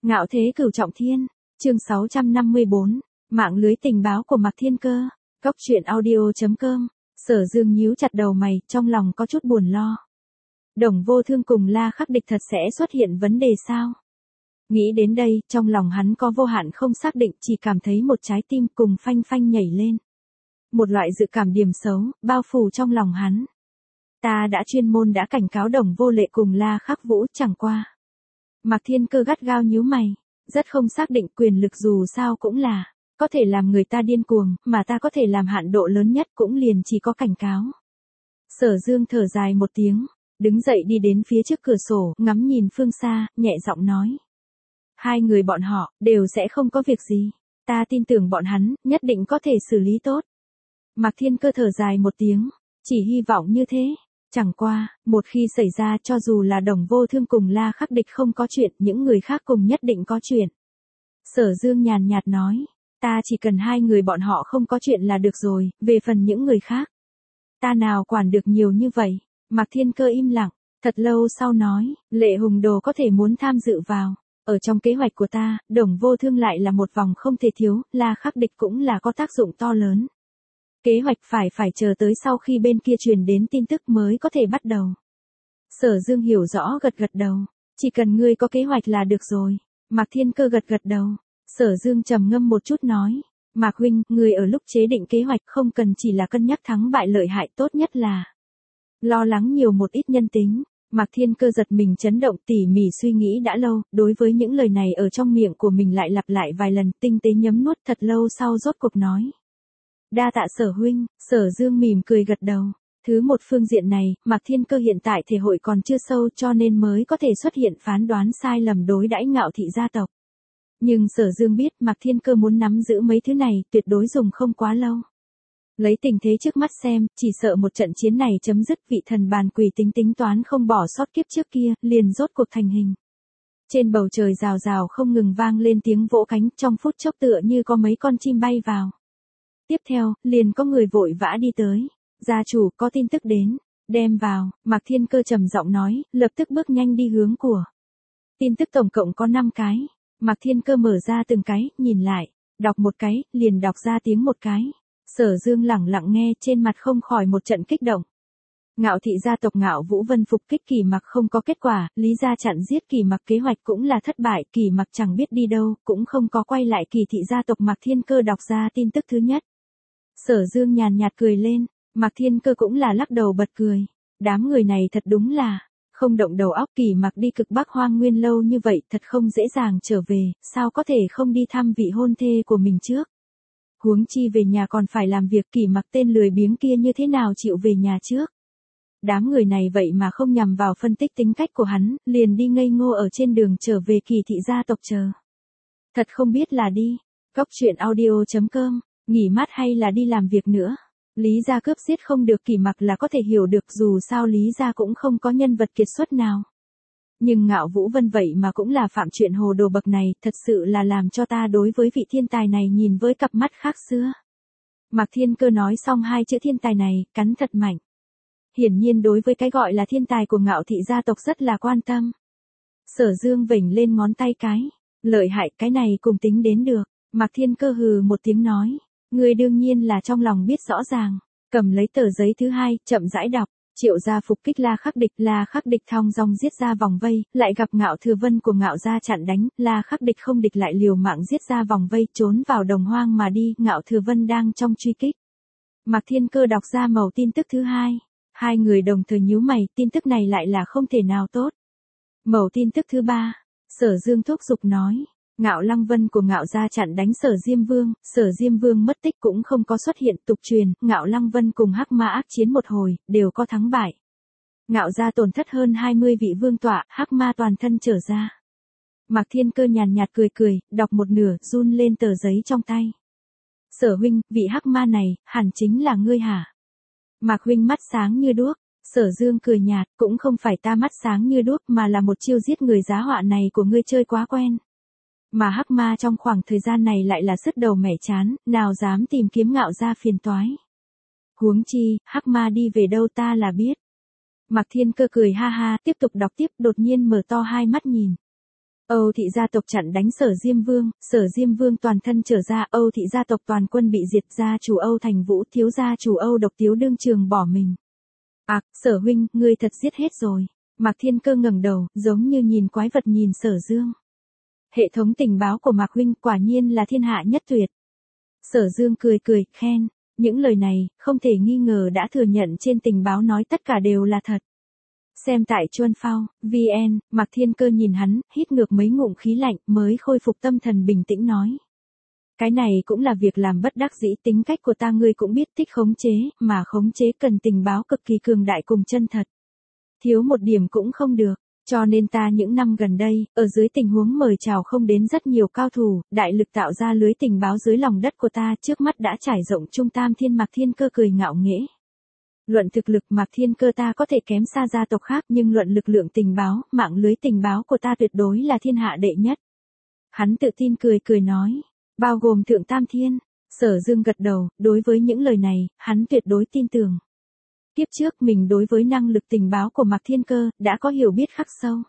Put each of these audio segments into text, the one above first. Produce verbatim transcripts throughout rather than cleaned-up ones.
Ngạo thế cửu trọng thiên, chương sáu trăm năm mươi bốn, mạng lưới tình báo của Mạc Thiên Cơ, Cốc truyện audio chấm com. Sở Dương nhíu chặt đầu mày, trong lòng có chút buồn lo. Đồng Vô Thương cùng La Khắc Địch thật sẽ xuất hiện vấn đề sao? Nghĩ đến đây, trong lòng hắn có vô hạn không xác định, chỉ cảm thấy một trái tim cùng phanh phanh nhảy lên. Một loại dự cảm điểm xấu, bao phủ trong lòng hắn. Ta đã chuyên môn đã cảnh cáo Đồng Vô Lệ cùng La Khắc Vũ, chẳng qua. Mạc Thiên Cơ gắt gao nhíu mày, rất không xác định, quyền lực dù sao cũng là, có thể làm người ta điên cuồng, mà ta có thể làm hạn độ lớn nhất cũng liền chỉ có cảnh cáo. Sở Dương thở dài một tiếng, đứng dậy đi đến phía trước cửa sổ, ngắm nhìn phương xa, nhẹ giọng nói. Hai người bọn họ, đều sẽ không có việc gì. Ta tin tưởng bọn hắn, nhất định có thể xử lý tốt. Mạc Thiên Cơ thở dài một tiếng, chỉ hy vọng như thế. Chẳng qua, một khi xảy ra cho dù là Đồng Vô Thương cùng La Khắc Địch không có chuyện, những người khác cùng nhất định có chuyện. Sở Dương nhàn nhạt nói, ta chỉ cần hai người bọn họ không có chuyện là được rồi, về phần những người khác. Ta nào quản được nhiều như vậy. Mạc Thiên Cơ im lặng, thật lâu sau nói, Lệ Hùng Đồ có thể muốn tham dự vào. Ở trong kế hoạch của ta, Đồng Vô Thương lại là một vòng không thể thiếu, La Khắc Địch cũng là có tác dụng to lớn. Kế hoạch phải phải chờ tới sau khi bên kia truyền đến tin tức mới có thể bắt đầu. Sở Dương hiểu rõ gật gật đầu, chỉ cần ngươi có kế hoạch là được rồi. Mạc Thiên Cơ gật gật đầu, Sở Dương trầm ngâm một chút nói, Mạc huynh, ngươi ở lúc chế định kế hoạch không cần chỉ là cân nhắc thắng bại lợi hại, tốt nhất là lo lắng nhiều một ít nhân tính. Mạc Thiên Cơ giật mình chấn động, tỉ mỉ suy nghĩ đã lâu, đối với những lời này ở trong miệng của mình lại lặp lại vài lần, tinh tế nhấm nuốt, thật lâu sau rốt cuộc nói. Đa tạ Sở huynh. Sở Dương mỉm cười gật đầu. Thứ một phương diện này, Mạc Thiên Cơ hiện tại thể hội còn chưa sâu cho nên mới có thể xuất hiện phán đoán sai lầm đối đãi Ngạo thị gia tộc. Nhưng Sở Dương biết Mạc Thiên Cơ muốn nắm giữ mấy thứ này tuyệt đối dùng không quá lâu. Lấy tình thế trước mắt xem, chỉ sợ một trận chiến này chấm dứt, vị thần bàn quỷ tính tính toán không bỏ sót kiếp trước kia, liền rốt cuộc thành hình. Trên bầu trời rào rào không ngừng vang lên tiếng vỗ cánh, trong phút chốc tựa như có mấy con chim bay vào. Tiếp theo, liền có người vội vã đi tới. Gia chủ, có tin tức đến. Đem vào. Mạc Thiên Cơ trầm giọng nói, lập tức bước nhanh đi hướng của. Tin tức tổng cộng có năm cái. Mạc Thiên Cơ mở ra từng cái, nhìn lại. Đọc một cái, liền đọc ra tiếng một cái. Sở Dương lẳng lặng nghe, trên mặt không khỏi một trận kích động. Ngạo thị gia tộc Ngạo Vũ Vân phục kích Kỳ Mặc không có kết quả, Lý gia chặn giết Kỳ Mặc kế hoạch cũng là thất bại, Kỳ Mặc chẳng biết đi đâu, cũng không có quay lại. Kỳ thị gia tộc. Mạc Thiên Cơ đọc ra tin tức thứ nhất. Sở Dương nhàn nhạt cười lên, Mạc Thiên Cơ cũng là lắc đầu bật cười. Đám người này thật đúng là không động đầu óc. Kỳ Mặc đi cực Bắc Hoang Nguyên lâu như vậy, thật không dễ dàng trở về, sao có thể không đi thăm vị hôn thê của mình trước. Huống chi về nhà còn phải làm việc, Kỳ Mặc tên lười biếng kia như thế nào chịu về nhà trước. Đám người này vậy mà không nhằm vào phân tích tính cách của hắn, liền đi ngây ngô ở trên đường trở về Kỳ thị gia tộc chờ. Thật không biết là đi. Cốc truyện audio chấm com. Nghỉ mát hay là đi làm việc nữa. Lý gia cướp giết không được Kỳ Mặc là có thể hiểu được, dù sao Lý gia cũng không có nhân vật kiệt xuất nào. Nhưng Ngạo Vũ Vân vậy mà cũng là phạm chuyện hồ đồ bậc này, thật sự là làm cho ta đối với vị thiên tài này nhìn với cặp mắt khác xưa. Mạc Thiên Cơ nói xong hai chữ thiên tài này, cắn thật mạnh. Hiển nhiên đối với cái gọi là thiên tài của Ngạo thị gia tộc rất là quan tâm. Sở Dương vểnh lên ngón tay cái. Lợi hại, cái này cùng tính đến được. Mạc Thiên Cơ hừ một tiếng nói. Ngươi đương nhiên là trong lòng biết rõ ràng. Cầm lấy tờ giấy thứ hai, chậm rãi đọc. Triệu gia phục kích La Khắc Địch. La Khắc Địch thong dong giết ra vòng vây, lại gặp Ngạo Thừa Vân của Ngạo gia chặn đánh. La Khắc Địch không địch lại liều mạng giết ra vòng vây, trốn vào đồng hoang mà đi. Ngạo Thừa Vân đang trong truy kích. Mạc Thiên Cơ đọc ra mẩu tin tức thứ hai. Hai người đồng thời nhíu mày, tin tức này lại là không thể nào tốt. Mẩu tin tức thứ ba. Sở Dương thúc giục nói. Ngạo Lăng Vân của Ngạo gia chặn đánh Sở Diêm Vương, Sở Diêm Vương mất tích cũng không có xuất hiện. Tục truyền, Ngạo Lăng Vân cùng Hắc Ma ác chiến một hồi, đều có thắng bại. Ngạo gia tổn thất hơn hai mươi vị vương tọa, Hắc Ma toàn thân trở ra. Mạc Thiên Cơ nhàn nhạt cười cười, đọc một nửa, run lên tờ giấy trong tay. Sở huynh, vị Hắc Ma này, hẳn chính là ngươi hả? Mạc huynh mắt sáng như đuốc. Sở Dương cười nhạt, cũng không phải ta mắt sáng như đuốc mà là một chiêu giết người giá họa này của ngươi chơi quá quen. Mà Hắc Ma trong khoảng thời gian này lại là sứt đầu mẻ chán, nào dám tìm kiếm Ngạo gia phiền toái. Huống chi, Hắc Ma đi về đâu ta là biết. Mạc Thiên Cơ cười ha ha, tiếp tục đọc tiếp, đột nhiên mở to hai mắt nhìn. Âu thị gia tộc chặn đánh Sở Diêm Vương, Sở Diêm Vương toàn thân trở ra, Âu thị gia tộc toàn quân bị diệt, gia chủ Âu Thành Vũ, thiếu gia chủ Âu Độc Tiếu đương trường bỏ mình. À, Sở huynh, ngươi thật giết hết rồi. Mạc Thiên Cơ ngẩng đầu, giống như nhìn quái vật nhìn Sở Dương. Hệ thống tình báo của Mạc huynh quả nhiên là thiên hạ nhất tuyệt. Sở Dương cười cười, khen, những lời này, không thể nghi ngờ đã thừa nhận trên tình báo nói tất cả đều là thật. Xem tại Chuân Phao, vê en, Mạc Thiên Cơ nhìn hắn, hít ngược mấy ngụm khí lạnh mới khôi phục tâm thần bình tĩnh nói. Cái này cũng là việc làm bất đắc dĩ, tính cách của ta ngươi cũng biết, thích khống chế, mà khống chế cần tình báo cực kỳ cường đại cùng chân thật. Thiếu một điểm cũng không được, cho nên ta những năm gần đây, ở dưới tình huống mời chào không đến rất nhiều cao thủ, đại lực tạo ra lưới tình báo dưới lòng đất của ta, trước mắt đã trải rộng trung tam thiên. Mạc Thiên Cơ cười ngạo nghễ. Luận thực lực Mạc Thiên Cơ ta có thể kém xa gia tộc khác, nhưng luận lực lượng tình báo, mạng lưới tình báo của ta tuyệt đối là thiên hạ đệ nhất. Hắn tự tin cười cười nói, bao gồm thượng tam thiên. Sở Dương gật đầu, đối với những lời này, hắn tuyệt đối tin tưởng. Kiếp trước mình đối với năng lực tình báo của Mạc Thiên Cơ, đã có hiểu biết khắc sâu.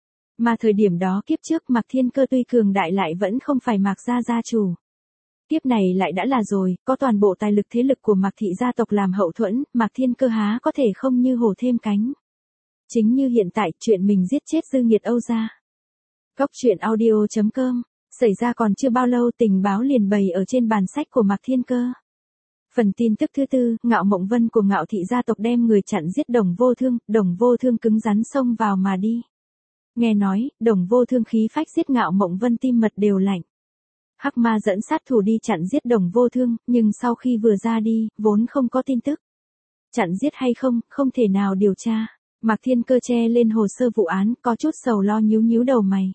Mà thời điểm đó kiếp trước Mạc Thiên Cơ tuy cường đại lại vẫn không phải Mạc gia gia chủ. Kiếp này lại đã là rồi, có toàn bộ tài lực thế lực của Mạc thị gia tộc làm hậu thuẫn, Mạc Thiên Cơ há có thể không như hổ thêm cánh. Chính như hiện tại, chuyện mình giết chết Dư Nghiệt Âu gia. Cốc truyện audio chấm com, xảy ra còn chưa bao lâu tình báo liền bày ở trên bàn sách của Mạc Thiên Cơ. Phần tin tức thứ tư, Ngạo Mộng Vân của Ngạo thị gia tộc đem người chặn giết Đồng Vô Thương, Đồng Vô Thương cứng rắn xông vào mà đi. Nghe nói, Đồng Vô Thương khí phách giết Ngạo Mộng Vân tim mật đều lạnh. Hắc Ma dẫn sát thủ đi chặn giết Đồng Vô Thương, nhưng sau khi vừa ra đi, vốn không có tin tức. Chặn giết hay không, không thể nào điều tra. Mạc Thiên Cơ che lên hồ sơ vụ án, có chút sầu lo nhíu nhíu đầu mày.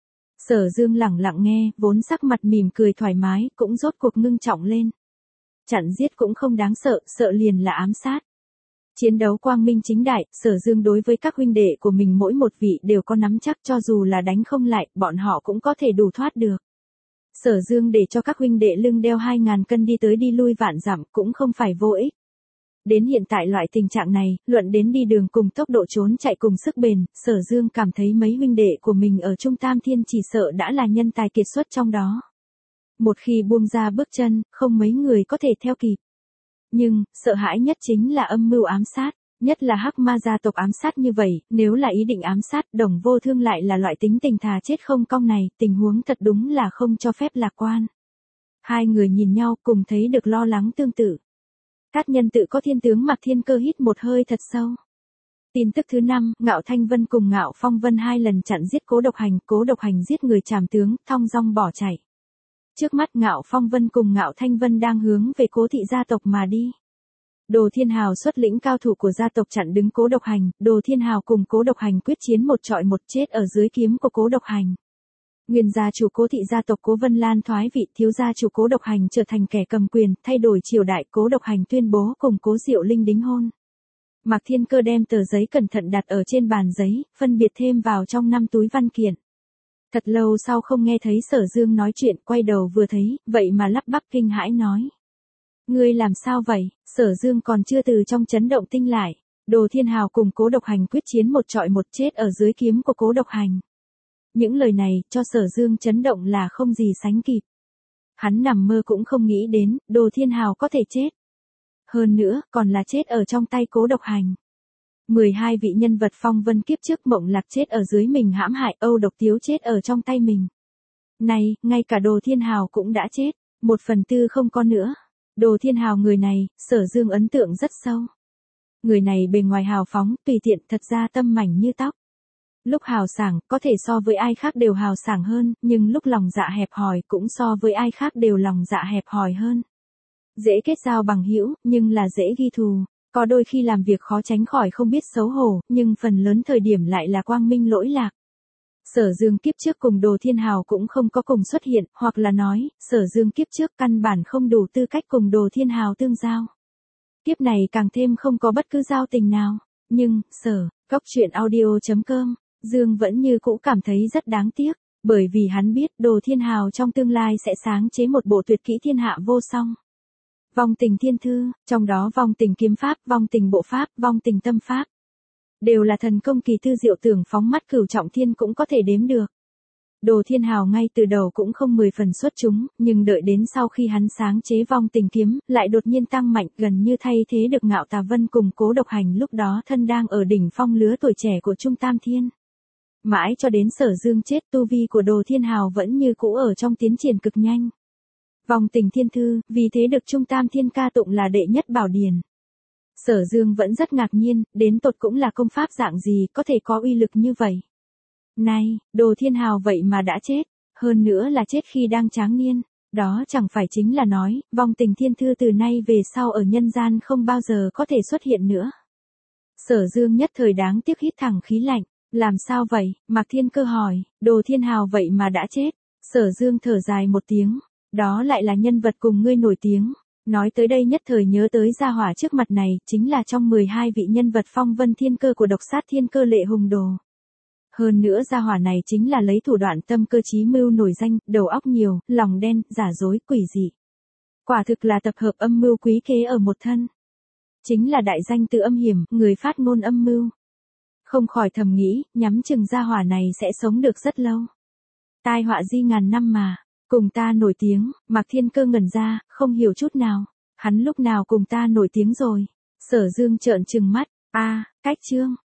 Sở Dương lẳng lặng nghe, vốn sắc mặt mỉm cười thoải mái, cũng rốt cuộc ngưng trọng lên. Chặn giết cũng không đáng sợ, sợ liền là ám sát. Chiến đấu quang minh chính đại, Sở Dương đối với các huynh đệ của mình mỗi một vị đều có nắm chắc, cho dù là đánh không lại, bọn họ cũng có thể đủ thoát được. Sở Dương để cho các huynh đệ lưng đeo hai ngàn cân đi tới đi lui vạn dặm cũng không phải vô ích. Đến hiện tại loại tình trạng này, luận đến đi đường cùng tốc độ trốn chạy cùng sức bền, Sở Dương cảm thấy mấy huynh đệ của mình ở Trung Tam Thiên chỉ sợ đã là nhân tài kiệt xuất trong đó. Một khi buông ra bước chân, không mấy người có thể theo kịp. Nhưng, sợ hãi nhất chính là âm mưu ám sát, nhất là Hắc Ma gia tộc ám sát như vậy, nếu là ý định ám sát, Đồng Vô Thương lại là loại tính tình thà chết không cong này, tình huống thật đúng là không cho phép lạc quan. Hai người nhìn nhau cùng thấy được lo lắng tương tự. Cát Nhân tự có thiên tướng Mạc Thiên Cơ hít một hơi thật sâu. Tin tức thứ năm, Ngạo Thanh Vân cùng Ngạo Phong Vân hai lần chặn giết Cố Độc Hành, Cố Độc Hành giết người trảm tướng, thong dong bỏ chạy. Trước mắt Ngạo Phong Vân cùng Ngạo Thanh Vân đang hướng về Cố thị gia tộc mà đi. Đồ Thiên Hào xuất lĩnh cao thủ của gia tộc chặn đứng Cố Độc Hành, Đồ Thiên Hào cùng Cố Độc Hành quyết chiến một trọi một, chết ở dưới kiếm của Cố Độc Hành. Nguyên gia chủ Cố thị gia tộc Cố Vân Lan thoái vị, thiếu gia chủ Cố Độc Hành trở thành kẻ cầm quyền, thay đổi triều đại, Cố Độc Hành tuyên bố cùng Cố Diệu Linh đính hôn. Mạc Thiên Cơ đem tờ giấy cẩn thận đặt ở trên bàn giấy, phân biệt thêm vào trong năm túi văn kiện. Thật lâu sau không nghe thấy Sở Dương nói chuyện, quay đầu vừa thấy, vậy mà lắp bắp kinh hãi nói. Ngươi làm sao vậy? Sở Dương còn chưa từ trong chấn động tinh lại. Đồ Thiên Hào cùng Cố Độc Hành quyết chiến một trọi một, chết ở dưới kiếm của Cố Độc Hành. Những lời này, cho Sở Dương chấn động là không gì sánh kịp. Hắn nằm mơ cũng không nghĩ đến, Đồ Thiên Hào có thể chết. Hơn nữa, còn là chết ở trong tay Cố Độc Hành. mười hai vị nhân vật phong vân kiếp trước Mộng Lạc chết ở dưới mình hãm hại, Âu Độc Tiếu chết ở trong tay mình. Này, ngay cả Đồ Thiên Hào cũng đã chết, một phần tư không có nữa. Đồ Thiên Hào người này, Sở Dương ấn tượng rất sâu. Người này bề ngoài hào phóng, tùy tiện, thật ra tâm mảnh như tóc. Lúc hào sảng, có thể so với ai khác đều hào sảng hơn, nhưng lúc lòng dạ hẹp hòi cũng so với ai khác đều lòng dạ hẹp hòi hơn. Dễ kết giao bằng hữu, nhưng là dễ ghi thù. Có đôi khi làm việc khó tránh khỏi không biết xấu hổ, nhưng phần lớn thời điểm lại là quang minh lỗi lạc. Sở Dương kiếp trước cùng Đồ Thiên Hào cũng không có cùng xuất hiện, hoặc là nói, Sở Dương kiếp trước căn bản không đủ tư cách cùng Đồ Thiên Hào tương giao. Kiếp này càng thêm không có bất cứ giao tình nào. Nhưng, Sở, Cốc truyện audio chấm com, Dương vẫn như cũ cảm thấy rất đáng tiếc, bởi vì hắn biết Đồ Thiên Hào trong tương lai sẽ sáng chế một bộ tuyệt kỹ thiên hạ vô song. Vong tình thiên thư, trong đó vong tình kiếm pháp, vong tình bộ pháp, vong tình tâm pháp. Đều là thần công kỳ thư diệu tưởng phóng mắt cửu trọng thiên cũng có thể đếm được. Đồ Thiên Hào ngay từ đầu cũng không mười phần xuất chúng, nhưng đợi đến sau khi hắn sáng chế vong tình kiếm, lại đột nhiên tăng mạnh, gần như thay thế được Ngạo Tà Vân cùng Cố Độc Hành lúc đó thân đang ở đỉnh phong lứa tuổi trẻ của Trung Tam Thiên. Mãi cho đến Sở Dương chết, tu vi của Đồ Thiên Hào vẫn như cũ ở trong tiến triển cực nhanh. Vong tình thiên thư, vì thế được Trung Tam Thiên ca tụng là đệ nhất bảo điển. Sở Dương vẫn rất ngạc nhiên, đến tột cũng là công pháp dạng gì có thể có uy lực như vậy. Này, Đồ Thiên Hào vậy mà đã chết, hơn nữa là chết khi đang tráng niên, đó chẳng phải chính là nói, vong tình thiên thư từ nay về sau ở nhân gian không bao giờ có thể xuất hiện nữa. Sở Dương nhất thời đáng tiếc hít thẳng khí lạnh, làm sao vậy, Mạc Thiên Cơ hỏi, Đồ Thiên Hào vậy mà đã chết. Sở Dương thở dài một tiếng, đó lại là nhân vật cùng ngươi nổi tiếng. Nói tới đây nhất thời nhớ tới gia hỏa trước mặt này, chính là trong mười hai vị nhân vật phong vân thiên cơ của độc sát thiên cơ Lệ Hùng Đồ. Hơn nữa gia hỏa này chính là lấy thủ đoạn tâm cơ trí mưu nổi danh, đầu óc nhiều, lòng đen, giả dối, quỷ dị. Quả thực là tập hợp âm mưu quý kế ở một thân. Chính là đại danh từ âm hiểm, người phát ngôn âm mưu. Không khỏi thầm nghĩ, nhắm chừng gia hỏa này sẽ sống được rất lâu. Tai họa di ngàn năm mà, cùng ta nổi tiếng, Mạc Thiên Cơ ngẩn ra, không hiểu chút nào. Hắn lúc nào cùng ta nổi tiếng rồi? Sở Dương trợn trừng mắt, a, cách chương,